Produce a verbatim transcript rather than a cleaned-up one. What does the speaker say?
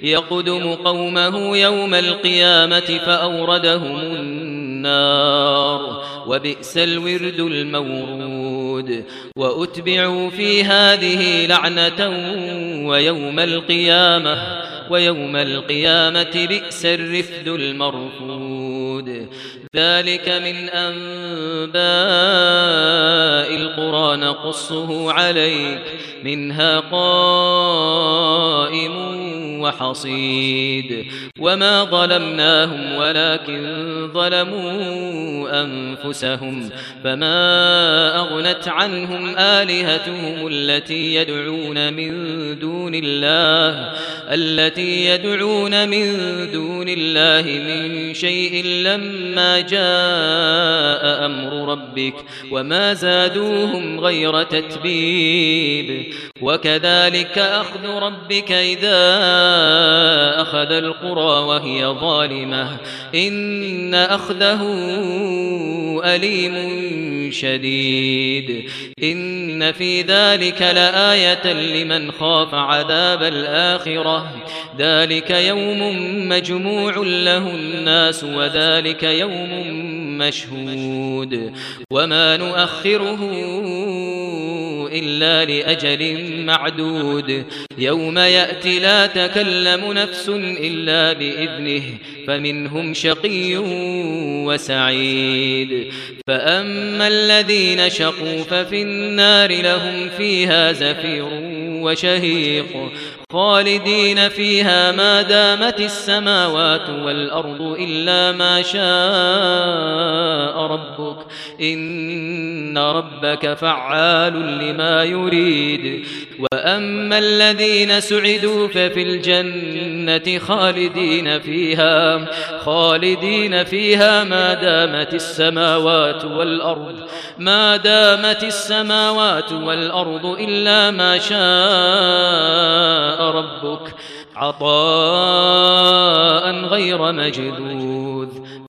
يقدم قومه يوم القيامة فأوردهم النار وبئس الورد المورود وأتبعوا في هذه لعنة ويوم القيامة ويوم القيامة بئس الرفد المرفود ذلك من أنباء القرى نقصه عليك منها قائم وحصيد وما ظلمناهم ولكن ظلموا أنفسهم فما أغنت عنهم آلهتهم التي يدعون من دون الله التي يدعون من دون الله من شيء لما جاء أمر ربك وما زادوهم غير تتبيب وكذلك أخذ ربك إذا أخذ القرى وهي ظالمة إن أخذه أليم شديد إن في ذلك لآية لمن خاف عذاب الآخرة ذلك يوم مجموع له الناس وذلك يوم مشهود وما نؤخره إلا لأجل معدود يوم يأتي لا تكلم نفس إلا بإذنه فمنهم شقي وسعيد فأما الذين شقوا ففي النار لهم فيها زفير وشهيق خالدين فيها ما دامت السماوات والأرض إلا ما شاء ربك إن ربك فعال لما يريد وأما الذين سعدوا ففي الجنة خالدين فيها خالدين فيها ما دامت السماوات والأرض ما دامت السماوات والأرض إلا ما شاء ربك عطاء غير مجذوذ